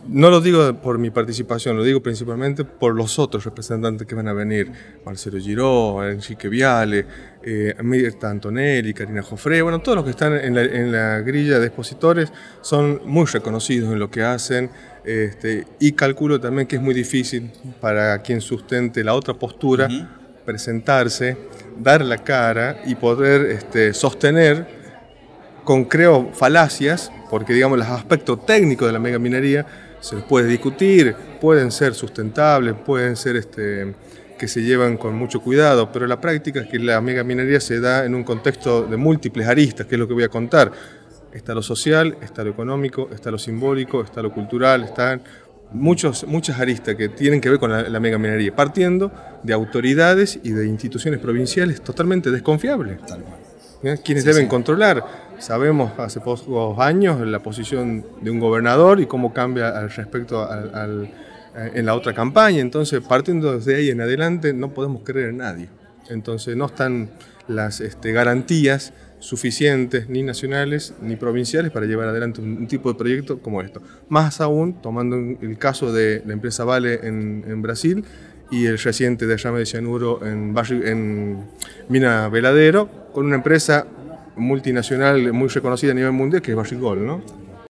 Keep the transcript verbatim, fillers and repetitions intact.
No lo digo por mi participación, lo digo principalmente por los otros representantes que van a venir. Marcelo Giró, Enrique Viale, eh, Mirta Antonelli, Karina Jofré, bueno, todos los que están en la, en la grilla de expositores son muy reconocidos en lo que hacen, este, y calculo también que es muy difícil para quien sustente la otra postura uh-huh. presentarse, dar la cara y poder este, sostener con, creo, falacias, porque digamos los aspectos técnicos de la megaminería se los puede discutir, pueden ser sustentables, pueden ser este, que se llevan con mucho cuidado, pero la práctica es que la megaminería se da en un contexto de múltiples aristas, que es lo que voy a contar. Está lo social, está lo económico, está lo simbólico, está lo cultural, están muchos, muchas aristas que tienen que ver con la, la megaminería, partiendo de autoridades y de instituciones provinciales totalmente desconfiables. ¿Eh? Quienes sí, deben sí. controlar. Sabemos hace pocos años la posición de un gobernador y cómo cambia al respecto al, al, en la otra campaña. Entonces, partiendo desde ahí en adelante, no podemos creer en nadie. Entonces, no están las este, garantías suficientes, ni nacionales ni provinciales, para llevar adelante un, un tipo de proyecto como esto. Más aún, tomando el caso de la empresa Vale en, en Brasil y el reciente derrame de cianuro en, Barri, en Mina Veladero, con una empresa multinacional muy reconocida a nivel mundial, que es Barrick Gold, ¿no?